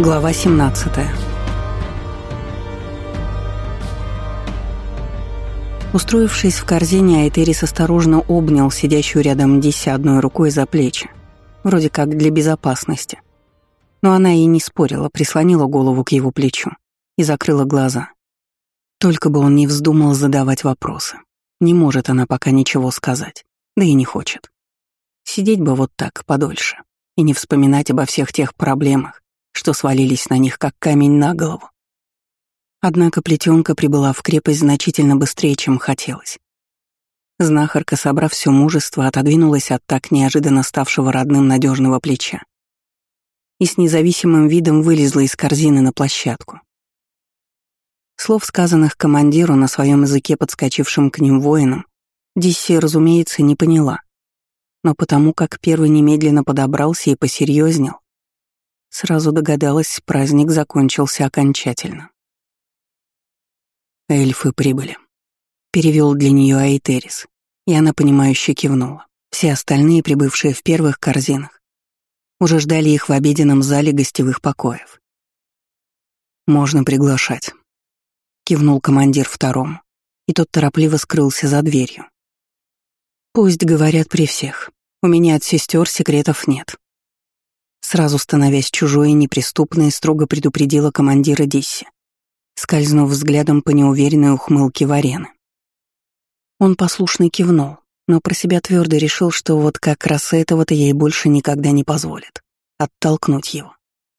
Глава 17. Устроившись в корзине, Айтерис осторожно обнял сидящую рядом Дисси одной рукой за плечи, вроде как для безопасности. Но она и не спорила, прислонила голову к его плечу и закрыла глаза. Только бы он не вздумал задавать вопросы. Не может она пока ничего сказать, да и не хочет. Сидеть бы вот так подольше и не вспоминать обо всех тех проблемах, что свалились на них, как камень на голову. Однако плетёнка прибыла в крепость значительно быстрее, чем хотелось. Знахарка, собрав всё мужество, отодвинулась от так неожиданно ставшего родным надёжного плеча и с независимым видом вылезла из корзины на площадку. Слов, сказанных командиру на своём языке подскочившим к ним воинам, Дисси, разумеется, не поняла. Но потому как первый немедленно подобрался и посерьёзнел, сразу догадалась, праздник закончился окончательно. «Эльфы прибыли», — перевёл для неё Айтерис, и она понимающе кивнула. Все остальные, прибывшие в первых корзинах, уже ждали их в обеденном зале гостевых покоев. «Можно приглашать», — кивнул командир второму, и тот торопливо скрылся за дверью. «Пусть говорят при всех. У меня от сестер секретов нет». Сразу становясь чужой и неприступной, строго предупредила командира Дисси, скользнув взглядом по неуверенной ухмылке Варены. Он послушно кивнул, но про себя твердо решил, что вот как раз этого-то ей больше никогда не позволит — оттолкнуть его.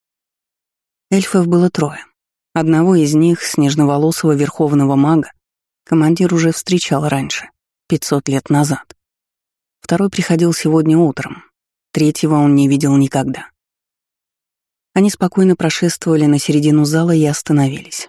Эльфов было трое. Одного из них, снежноволосого верховного мага, командир уже встречал раньше, 500 лет назад. Второй приходил сегодня утром, третьего он не видел никогда. Они спокойно прошествовали на середину зала и остановились.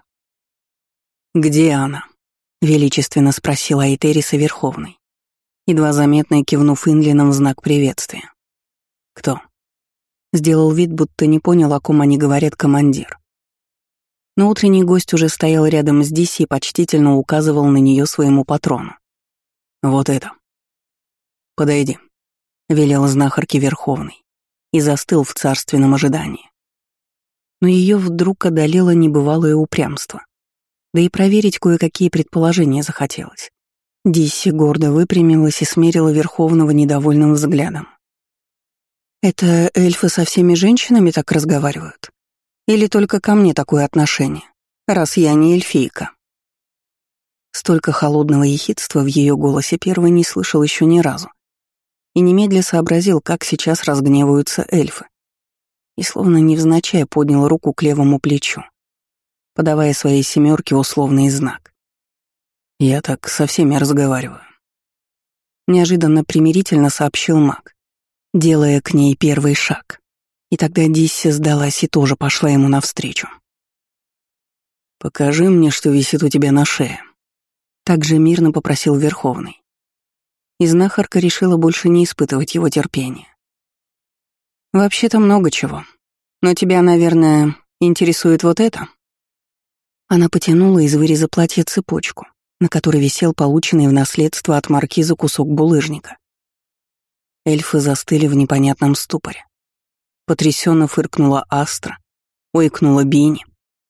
«Где она?» — величественно спросила Айтериса Верховный, едва заметно кивнув Инлином в знак приветствия. «Кто?» — сделал вид, будто не понял, о ком они говорят, командир. Но утренний гость уже стоял рядом с Дисси и почтительно указывал на нее своему патрону. «Вот это». «Подойди», — велел знахарке Верховный и застыл в царственном ожидании. Но ее вдруг одолело небывалое упрямство. Да и проверить кое-какие предположения захотелось. Дисси гордо выпрямилась и смерила Верховного недовольным взглядом. «Это эльфы со всеми женщинами так разговаривают? Или только ко мне такое отношение, раз я не эльфийка?» Столько холодного ехидства в ее голосе первый не слышал еще ни разу. И немедля сообразил, как сейчас разгневаются эльфы. И словно невзначай поднял руку к левому плечу, подавая своей семерке условный знак. «Я так со всеми разговариваю», — неожиданно примирительно сообщил маг, делая к ней первый шаг. И тогда Дисси сдалась и тоже пошла ему навстречу. «Покажи мне, что висит у тебя на шее», — также мирно попросил Верховный. И знахарка решила больше не испытывать его терпения. «Вообще-то много чего. Но тебя, наверное, интересует вот это?» Она потянула из выреза платья цепочку, на которой висел полученный в наследство от маркиза кусок булыжника. Эльфы застыли в непонятном ступоре. Потрясенно фыркнула Астра, ойкнула Бини.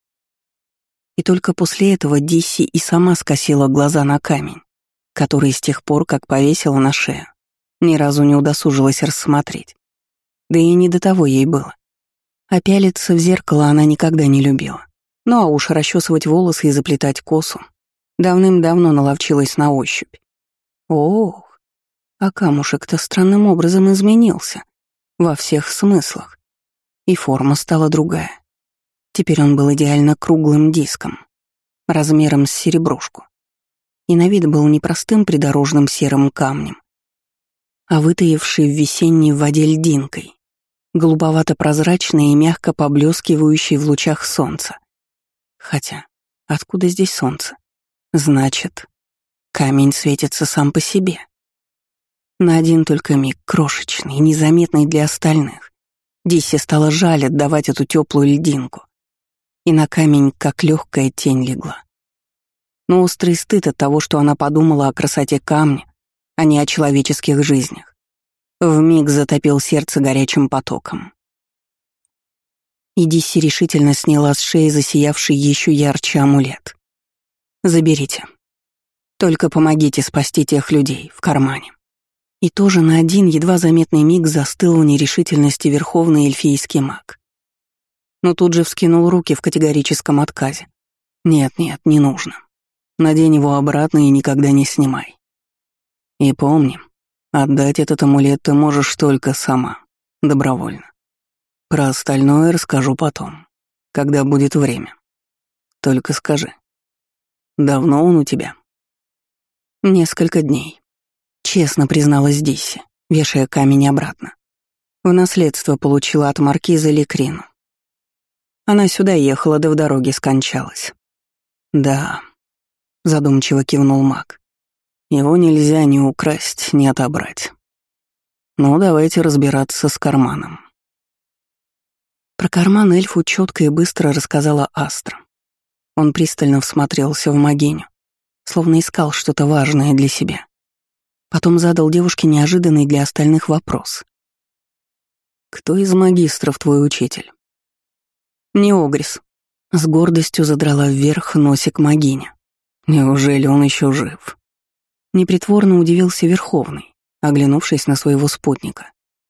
И только после этого Дисси и сама скосила глаза на камень, который с тех пор, как повесила на шею, ни разу не удосужилась рассмотреть. Да и не до того ей было. А пялиться в зеркало она никогда не любила. Ну а уж расчесывать волосы и заплетать косу давным-давно наловчилась на ощупь. Ох, а камушек-то странным образом изменился. Во всех смыслах. И форма стала другая. Теперь он был идеально круглым диском, размером с серебрушку. И на вид был не простым придорожным серым камнем, а вытаивший в весенней воде льдинкой, голубовато-прозрачной и мягко поблескивающей в лучах солнца. Хотя, откуда здесь солнце? Значит, камень светится сам по себе. На один только миг, крошечный, незаметный для остальных, Дисси стало жаль отдавать эту теплую льдинку, и на камень как легкая тень легла. Но острый стыд от того, что она подумала о красоте камня, а не о человеческих жизнях, вмиг затопил сердце горячим потоком. И Дисси решительно сняла с шеи засиявший еще ярче амулет. «Заберите. Только помогите спасти тех людей в кармане». И тоже на один едва заметный миг застыл в нерешительности верховный эльфийский маг. Но тут же вскинул руки в категорическом отказе. «Нет, не нужно. Надень его обратно и никогда не снимай. И помни, отдать этот амулет ты можешь только сама, добровольно. Про остальное расскажу потом, когда будет время. Только скажи, давно он у тебя?» «Несколько дней», — честно призналась Дисси, вешая камень обратно. В наследство получила от маркиза Лекрину. Она сюда ехала, да в дороге скончалась. «Да», — задумчиво кивнул маг. «Его нельзя ни украсть, ни отобрать. Ну, давайте разбираться с карманом». Про карман эльфу четко и быстро рассказала Астра. Он пристально всмотрелся в могиню, словно искал что-то важное для себя. Потом задал девушке неожиданный для остальных вопрос. «Кто из магистров твой учитель?» «Не Огрис», — с гордостью задрала вверх носик могиня. «Неужели он еще жив?» Непритворно удивился Верховный, оглянувшись на своего спутника.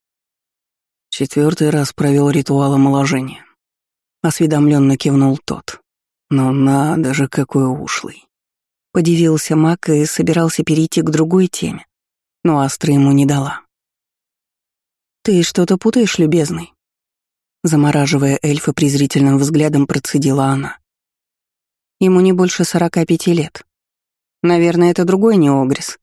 4-й раз провел ритуал омоложения. Осведомленно кивнул тот. «Но надо же, какой ушлый!» Подивился маг и собирался перейти к другой теме, но Астра ему не дала. «Ты что-то путаешь, любезный?» Замораживая эльфа презрительным взглядом, процедила она. «Ему не больше 45 лет. Наверное, это другой Неогрис».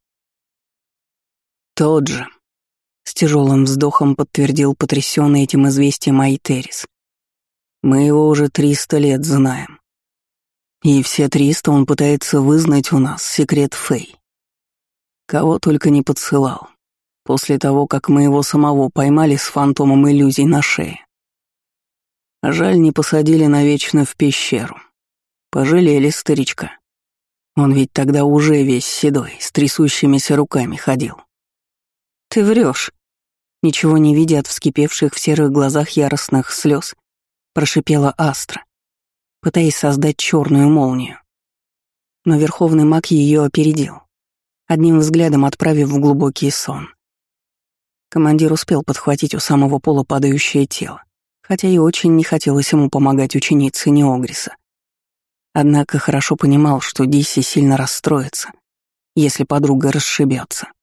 «Тот же», — с тяжелым вздохом подтвердил потрясенный этим известием Айтерис. «Мы его уже 300 лет знаем. И все 300 он пытается вызнать у нас секрет Фей. Кого только не подсылал, после того, как мы его самого поймали с фантомом иллюзий на шее. Жаль, не посадили навечно в пещеру. Пожалели старичка. Он ведь тогда уже весь седой, с трясущимися руками ходил». «Ты врешь!» Ничего не видя от вскипевших в серых глазах яростных слез, прошипела Астра, пытаясь создать черную молнию. Но верховный маг ее опередил, одним взглядом отправив в глубокий сон. Командир успел подхватить у самого пола падающее тело, хотя и очень не хотелось ему помогать ученице Неогриса. Однако хорошо понимал, что Дисси сильно расстроится, если подруга расшибется.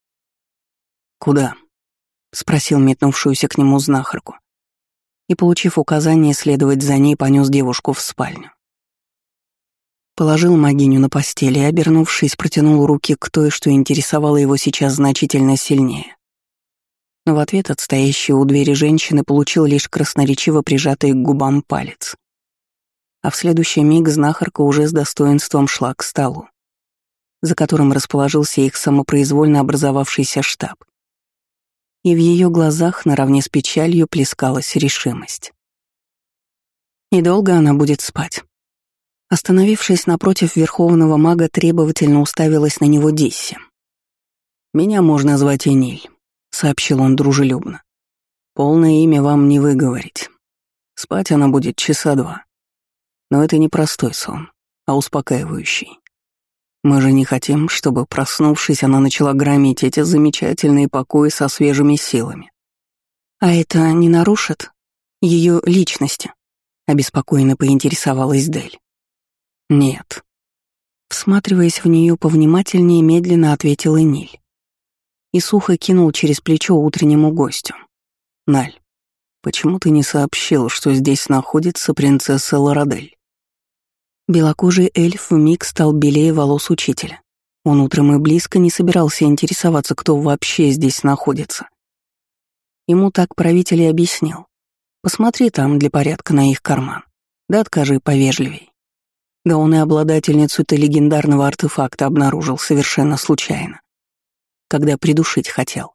«Куда?» — спросил метнувшуюся к нему знахарку. И, получив указание следовать за ней, понес девушку в спальню. Положил могиню на постели и, обернувшись, протянул руки к той, что интересовало его сейчас значительно сильнее. Но в ответ от стоящей у двери женщины получил лишь красноречиво прижатый к губам палец. А в следующий миг знахарка уже с достоинством шла к столу, за которым расположился их самопроизвольно образовавшийся штаб. И в ее глазах наравне с печалью плескалась решимость. И долго она будет спать. Остановившись напротив верховного мага, требовательно уставилась на него Дисси. «Меня можно звать Эниль», — сообщил он дружелюбно. «Полное имя вам не выговорить. Спать она будет часа 2. Но это не простой сон, а успокаивающий. Мы же не хотим, чтобы, проснувшись, она начала громить эти замечательные покои со свежими силами». «А это не нарушит ее личности?» — обеспокоенно поинтересовалась Дель. «Нет». Всматриваясь в нее повнимательнее, медленно ответил Эниль. И сухо кинул через плечо утреннему гостю. «Наль, почему ты не сообщил, что здесь находится принцесса Лорадель?» Белокожий эльф вмиг стал белее волос учителя. Он утром и близко не собирался интересоваться, кто вообще здесь находится. Ему так правитель и объяснил. «Посмотри там для порядка на их карман. Да откажи повежливей». Да он и обладательницу-то легендарного артефакта обнаружил совершенно случайно, когда придушить хотел.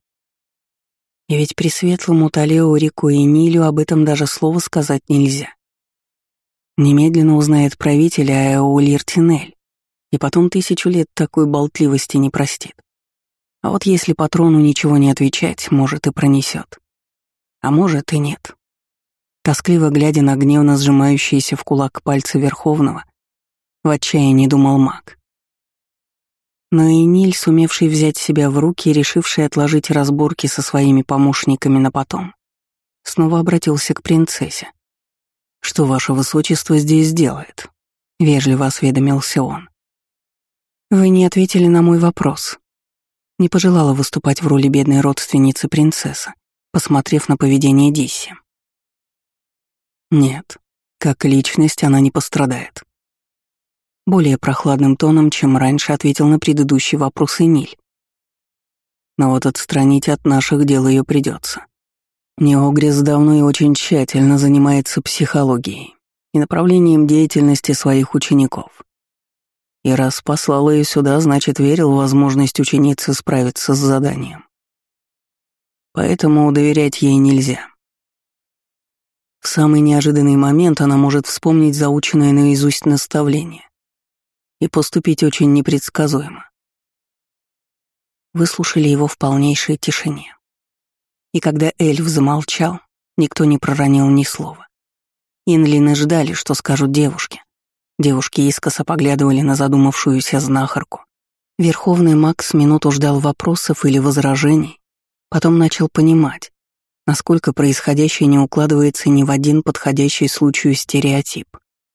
И ведь пресветлому Талео, Рику и Нилю об этом даже слова сказать нельзя. Немедленно узнает правитель Аэолир Тинель, и потом 1000 лет такой болтливости не простит. А вот если патрону ничего не отвечать, может и пронесет. А может и нет. Тоскливо глядя на гневно сжимающиеся в кулак пальцы Верховного, в отчаянии думал маг. Но и Ниль, сумевший взять себя в руки и решивший отложить разборки со своими помощниками на потом, снова обратился к принцессе. «Что ваше высочество здесь делает?» — вежливо осведомился он. «Вы не ответили на мой вопрос». Не пожелала выступать в роли бедной родственницы принцессы, посмотрев на поведение Дисси. «Нет, как личность она не пострадает». Более прохладным тоном, чем раньше, ответил на предыдущий вопрос Эниль. «Но вот отстранить от наших дел ее придется. Неогрис давно и очень тщательно занимается психологией и направлением деятельности своих учеников. И раз послал ее сюда, значит, верил в возможность ученицы справиться с заданием. Поэтому доверять ей нельзя. В самый неожиданный момент она может вспомнить заученное наизусть наставление и поступить очень непредсказуемо». Выслушали его в полнейшей тишине. И когда эльф замолчал, никто не проронил ни слова. Инлины ждали, что скажут девушки. Девушки искоса поглядывали на задумавшуюся знахарку. Верховный маг с минуту ждал вопросов или возражений, потом начал понимать, насколько происходящее не укладывается ни в один подходящий случаю стереотип.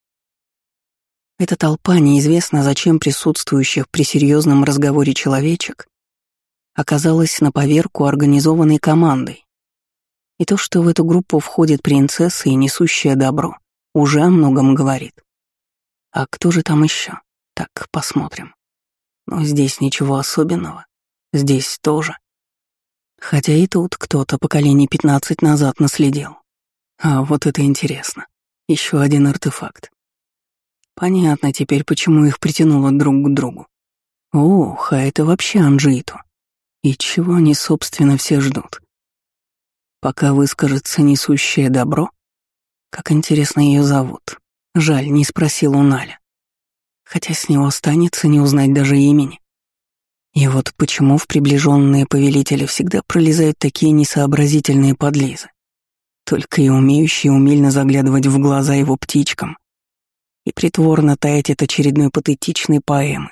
Эта толпа, неизвестно зачем присутствующих при серьезном разговоре человечек, оказалась на поверку организованной командой. И то, что в эту группу входит принцесса и несущая добро, уже о многом говорит. А кто же там еще? Так, посмотрим. Но здесь ничего особенного. Здесь тоже. Хотя и тут кто-то поколений 15 назад наследил. А вот это интересно. Еще один артефакт. Понятно теперь, почему их притянуло друг к другу. Ох, а это вообще Анжиту. И чего они, собственно, все ждут? Пока выскажется несущее добро? Как интересно ее зовут. Жаль, не спросил у Наля. Хотя с него останется не узнать даже имени. И вот почему в приближенные повелители всегда пролезают такие несообразительные подлизы, только и умеющие умильно заглядывать в глаза его птичкам и притворно таять от очередной патетичной поэмы.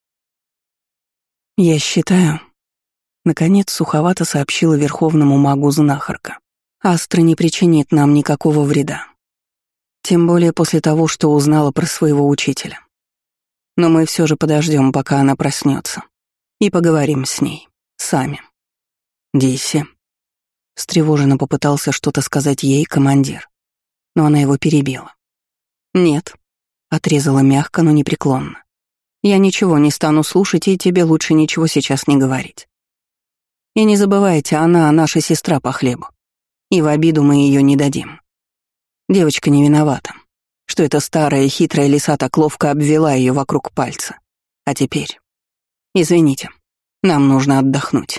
«Я считаю», — наконец суховато сообщила верховному магу знахарка, «Астра не причинит нам никакого вреда. Тем более после того, что узнала про своего учителя. Но мы все же подождем, пока она проснется, и поговорим с ней. Сами». «Дисси», — встревоженно попытался что-то сказать ей командир, но она его перебила. «Нет», — отрезала мягко, но непреклонно. «Я ничего не стану слушать, и тебе лучше ничего сейчас не говорить. И не забывайте, она наша сестра по хлебу, и в обиду мы ее не дадим. Девочка не виновата, что эта старая хитрая лиса так ловко обвела ее вокруг пальца. А теперь, извините, нам нужно отдохнуть».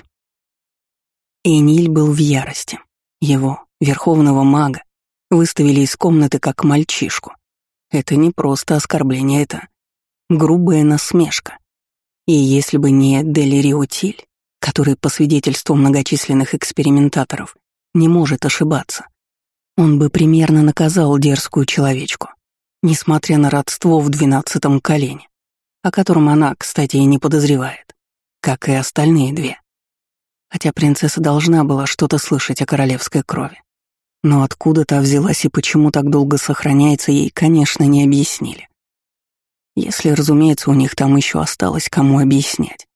Эниль был в ярости. Его, верховного мага, выставили из комнаты как мальчишку. Это не просто оскорбление, это грубая насмешка. И если бы не Делириотиль, который, по свидетельству многочисленных экспериментаторов, не может ошибаться, он бы примерно наказал дерзкую человечку, несмотря на родство в 12-м колене, о котором она, кстати, и не подозревает, как и остальные две. Хотя принцесса должна была что-то слышать о королевской крови. Но откуда та взялась и почему так долго сохраняется, ей, конечно, не объяснили. Если, разумеется, у них там еще осталось кому объяснять.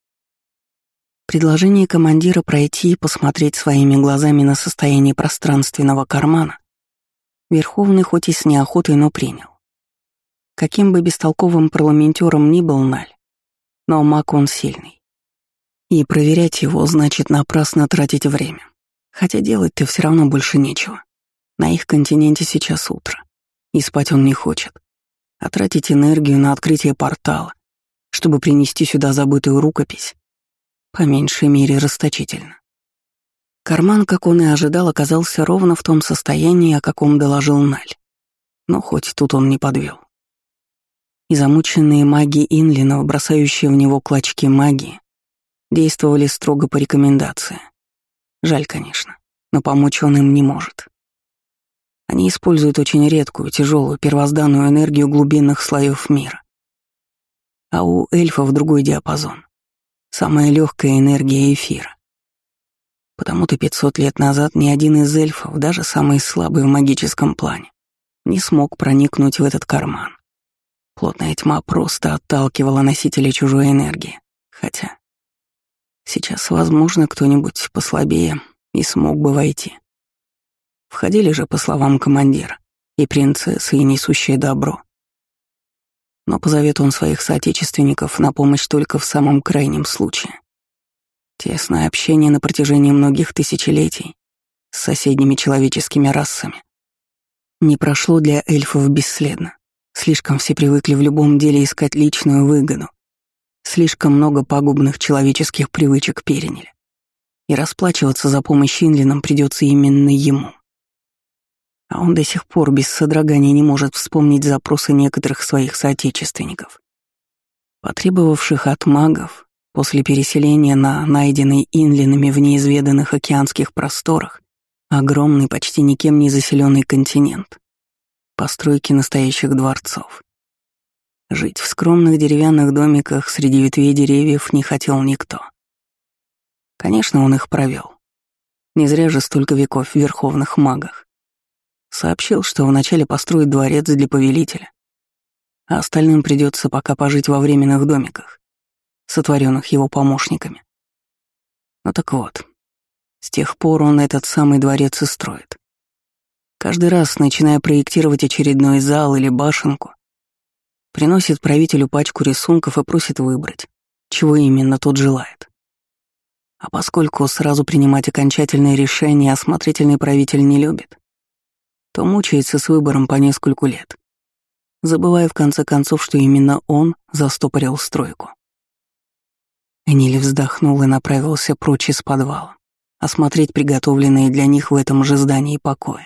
Предложение командира пройти и посмотреть своими глазами на состояние пространственного кармана Верховный хоть и с неохотой, но принял. Каким бы бестолковым парламентером ни был Наль, но маг он сильный. И проверять его значит напрасно тратить время. Хотя делать-то все равно больше нечего. На их континенте сейчас утро, и спать он не хочет. А тратить энергию на открытие портала, чтобы принести сюда забытую рукопись, по меньшей мере расточительно. Карман, как он и ожидал, оказался ровно в том состоянии, о каком доложил Наль. Но хоть тут он не подвел. И замученные маги Инлинов, бросающие в него клочки магии, действовали строго по рекомендации. Жаль, конечно, но помочь он им не может. Они используют очень редкую, тяжелую, первозданную энергию глубинных слоев мира. А у эльфов другой диапазон. Самая легкая энергия эфира. Потому-то 500 лет назад ни один из эльфов, даже самый слабый в магическом плане, не смог проникнуть в этот карман. Плотная тьма просто отталкивала носителя чужой энергии. Хотя сейчас, возможно, кто-нибудь послабее и смог бы войти. Входили же, по словам командира, и принцессы, и несущие добро. Но позовет он своих соотечественников на помощь только в самом крайнем случае. Тесное общение на протяжении многих тысячелетий с соседними человеческими расами не прошло для эльфов бесследно. Слишком все привыкли в любом деле искать личную выгоду. Слишком много пагубных человеческих привычек переняли. И расплачиваться за помощь инлинам придется именно ему. А он до сих пор без содрогания не может вспомнить запросы некоторых своих соотечественников, потребовавших от магов после переселения на найденный инлинами в неизведанных океанских просторах огромный, почти никем не заселенный континент, постройки настоящих дворцов. Жить в скромных деревянных домиках среди ветвей деревьев не хотел никто. Конечно, он их провел. Не зря же столько веков в верховных магах. Сообщил, что вначале построит дворец для повелителя, а остальным придется пока пожить во временных домиках, сотворенных его помощниками. Ну так вот, с тех пор он этот самый дворец и строит. Каждый раз, начиная проектировать очередной зал или башенку, приносит правителю пачку рисунков и просит выбрать, чего именно тот желает. А поскольку сразу принимать окончательное решение осмотрительный правитель не любит, то мучается с выбором по нескольку лет, забывая в конце концов, что именно он застопорил стройку. Эниль вздохнул и направился прочь из подвала, осмотреть приготовленные для них в этом же здании покои.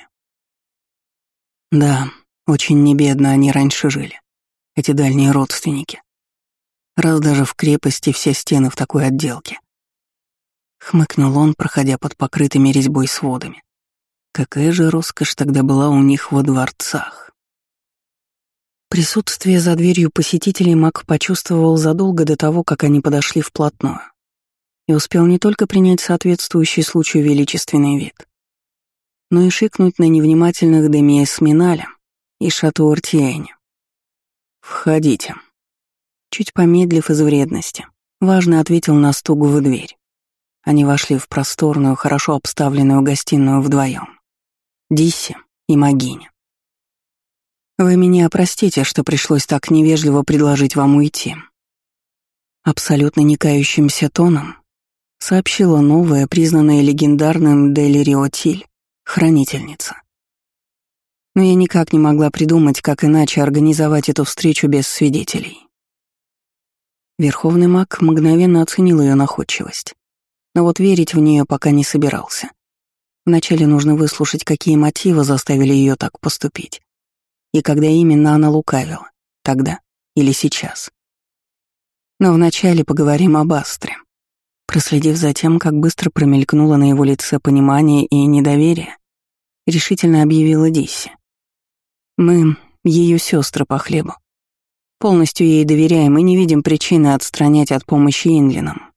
Да, очень небедно они раньше жили, эти дальние родственники. Раз даже в крепости все стены в такой отделке. Хмыкнул он, проходя под покрытыми резьбой сводами. Какая же роскошь тогда была у них во дворцах. Присутствие за дверью посетителей маг почувствовал задолго до того, как они подошли вплотную, и успел не только принять соответствующий случаю величественный вид, но и шикнуть на невнимательных Демиэс Миналя и Шатуар Тиэня. «Входите». Чуть помедлив из вредности, важно ответил на стук в дверь. Они вошли в просторную, хорошо обставленную гостиную вдвоем. Дисси и Магиня. «Вы меня простите, что пришлось так невежливо предложить вам уйти». Абсолютно не кающимся тоном сообщила новая, признанная легендарным Делириотиль, хранительница. Но я никак не могла придумать, как иначе организовать эту встречу без свидетелей. Верховный маг мгновенно оценил ее находчивость, но вот верить в нее пока не собирался. Вначале нужно выслушать, какие мотивы заставили ее так поступить, и когда именно она лукавила, тогда или сейчас. Но вначале поговорим об Астре. Проследив за тем, как быстро промелькнуло на его лице понимание и недоверие, решительно объявила Дисси. Мы ее сестры по хлебу. Полностью ей доверяем и не видим причины отстранять от помощи инлинам.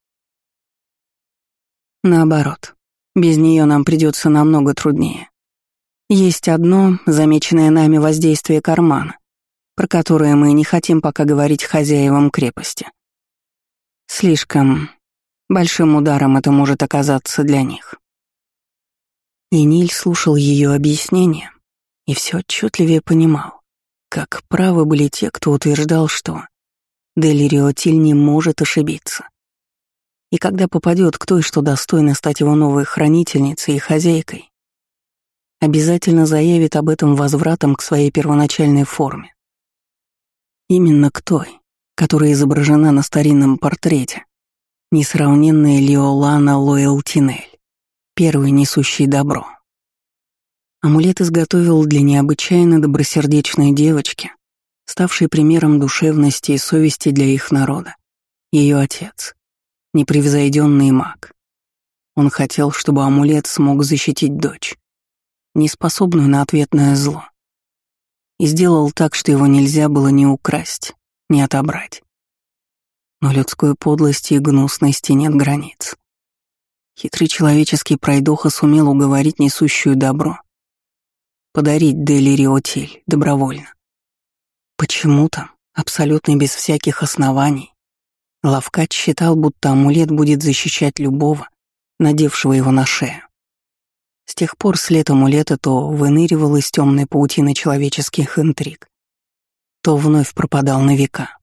Наоборот, без нее нам придется намного труднее. Есть одно, замеченное нами воздействие кармана, про которое мы не хотим пока говорить хозяевам крепости. Слишком большим ударом это может оказаться для них. И Ниль слушал ее объяснение и все отчетливее понимал, как правы были те, кто утверждал, что Делириотиль не может ошибиться. И когда попадет к той, что достойна стать его новой хранительницей и хозяйкой, обязательно заявит об этом возвратом к своей первоначальной форме. Именно к той, которая изображена на старинном портрете, несравненная Лиолана Лоэлтинель, первый несущий добро. Амулет изготовил для необычайно добросердечной девочки, ставшей примером душевности и совести для их народа, ее отец, непревзойденный маг. Он хотел, чтобы амулет смог защитить дочь. неспособную на ответное зло, и сделал так, что его нельзя было ни украсть, ни отобрать. Но людской подлости и гнусности нет границ. Хитрый человеческий пройдоха сумел уговорить несущую добро подарить Делириотиль добровольно. Почему-то, абсолютно без всяких оснований, Лавкач считал, будто амулет будет защищать любого, надевшего его на шею. С тех пор след амулета то выныривал из темной паутины человеческих интриг, то вновь пропадал на века.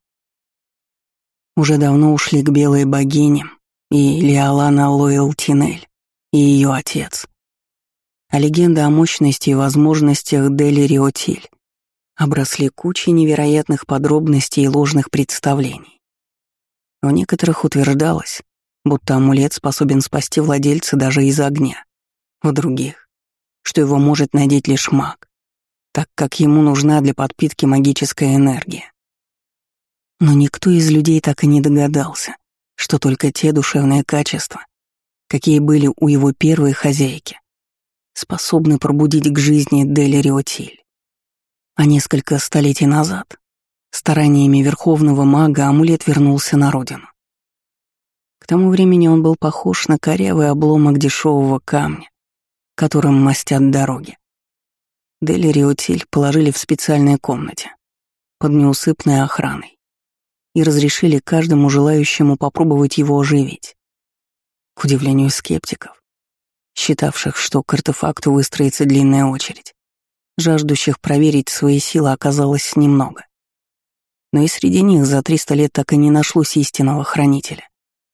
Уже давно ушли к белой богине и Лиолана Лоэл-Тинель, и ее отец. А легенды о мощности и возможностях Делириотиль обросли кучей невероятных подробностей и ложных представлений. У некоторых утверждалось, будто амулет способен спасти владельца даже из огня, у других, что его может надеть лишь маг, так как ему нужна для подпитки магическая энергия. Но никто из людей так и не догадался, что только те душевные качества, какие были у его первой хозяйки, способны пробудить к жизни Делириотиль. А несколько столетий назад стараниями верховного мага амулет вернулся на родину. К тому времени он был похож на корявый обломок дешевого камня, которым мастят дороги. Делириотиль положили в специальной комнате, под неусыпной охраной, и разрешили каждому желающему попробовать его оживить. К удивлению скептиков, считавших, что к артефакту выстроится длинная очередь, жаждущих проверить свои силы оказалось немного. Но и среди них за 300 лет так и не нашлось истинного хранителя.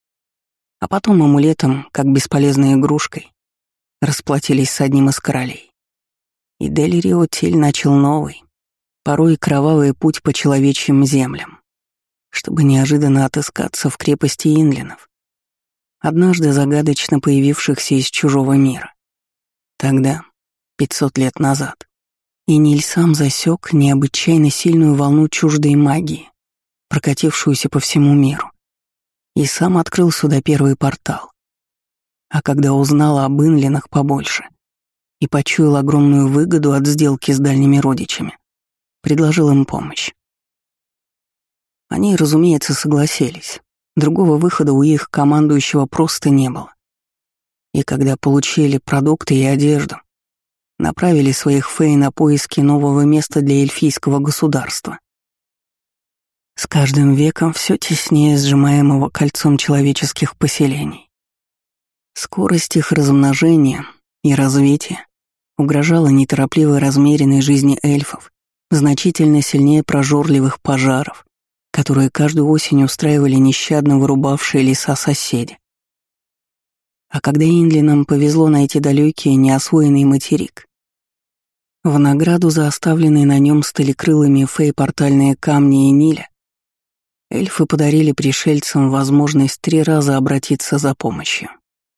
А потом амулетом, как бесполезной игрушкой, расплатились с одним из королей. И Делириотиль начал новый, порой кровавый путь по человечьим землям, чтобы неожиданно отыскаться в крепости инлинов, однажды загадочно появившихся из чужого мира. Тогда, 500 лет назад, Эниль сам засек необычайно сильную волну чуждой магии, прокатившуюся по всему миру, и сам открыл сюда первый портал. А когда узнал об инлинах побольше и почуял огромную выгоду от сделки с дальними родичами, предложил им помощь. Они, разумеется, согласились. Другого выхода у их командующего просто не было. И когда получили продукты и одежду, направили своих фей на поиски нового места для эльфийского государства. С каждым веком все теснее сжимаемого кольцом человеческих поселений. Скорость их размножения и развития угрожала неторопливой размеренной жизни эльфов, значительно сильнее прожорливых пожаров, которые каждую осень устраивали нещадно вырубавшие леса соседи. А когда инлинам повезло найти далекий неосвоенный материк, в награду за оставленные на нем сталекрылыми фей-портальные камни Эниля, эльфы подарили пришельцам возможность 3 раза обратиться за помощью.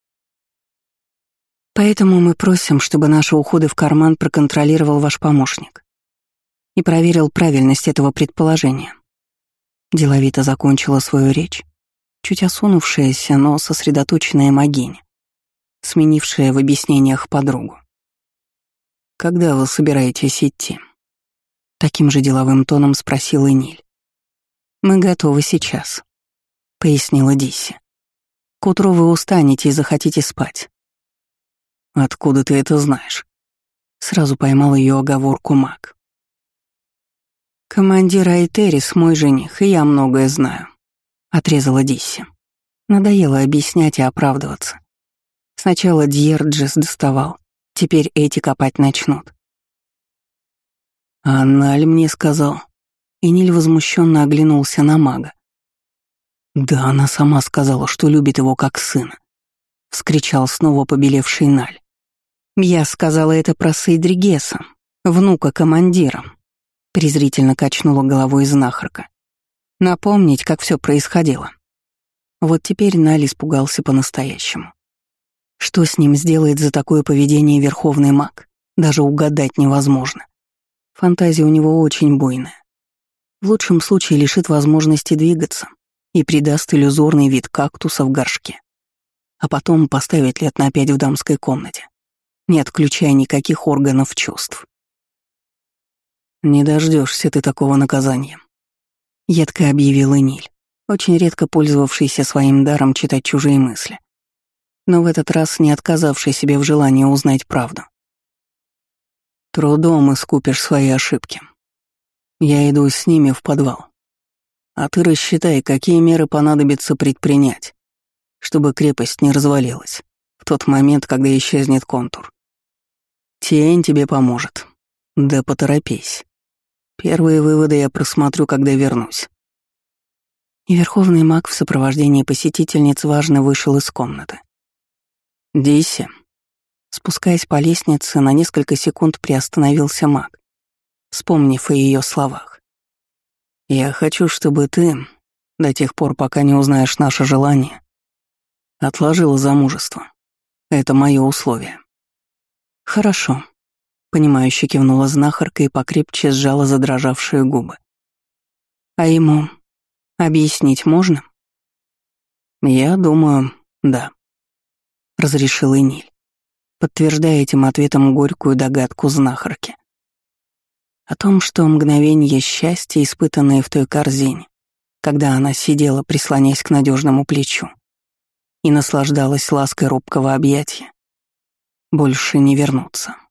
Поэтому мы просим, чтобы наши уходы в карман проконтролировал ваш помощник и проверил правильность этого предположения. Деловито закончила свою речь, чуть осунувшаяся, но сосредоточенная магиня, сменившая в объяснениях подругу. «Когда вы собираетесь идти?» Таким же деловым тоном спросил Эниль. «Мы готовы сейчас», — пояснила Дисси. «К утру вы устанете и захотите спать». «Откуда ты это знаешь?» Сразу поймал ее оговорку маг. «Командир Айтерис мой жених, и я многое знаю», — отрезала Дисси. Надоело объяснять и оправдываться. Сначала Дьерджес доставал, теперь эти копать начнут. «А Наль мне сказал». Эниль возмущенно оглянулся на мага. «Да она сама сказала, что любит его как сына», — вскричал снова побелевший Наль. «Я сказала это про Сейдригеса, внука командира», — презрительно качнула головой знахарка. «Напомнить, как все происходило». Вот теперь Наль испугался по-настоящему. Что с ним сделает за такое поведение верховный маг, даже угадать невозможно. Фантазия у него очень буйная. В лучшем случае лишит возможности двигаться и придаст иллюзорный вид кактуса в горшке, а потом поставит лет на 5 в дамской комнате. не отключая никаких органов чувств. «Не дождешься ты такого наказания», — едко объявил Эниль, очень редко пользовавшийся своим даром читать чужие мысли, но в этот раз не отказавший себе в желании узнать правду. «Трудом искупишь свои ошибки. Я иду с ними в подвал. А ты рассчитай, какие меры понадобится предпринять, чтобы крепость не развалилась в тот момент, когда исчезнет контур. Тень тебе поможет. Да поторопись. Первые выводы я просмотрю, когда вернусь». И верховный маг в сопровождении посетительниц важно вышел из комнаты. «Дисси». Спускаясь по лестнице, на несколько секунд приостановился маг, вспомнив о ее словах. «Я хочу, чтобы ты, до тех пор, пока не узнаешь наше желание, отложила замужество. Это мое условие». «Хорошо», — понимающе кивнула знахарка и покрепче сжала задрожавшие губы. «А ему объяснить можно?» «Я думаю, да», — разрешил Эниль, подтверждая этим ответом горькую догадку знахарки. О том, что мгновенье счастья, испытанные в той корзине, когда она сидела, прислонясь к надежному плечу, и наслаждалась лаской робкого объятия, больше не вернуться.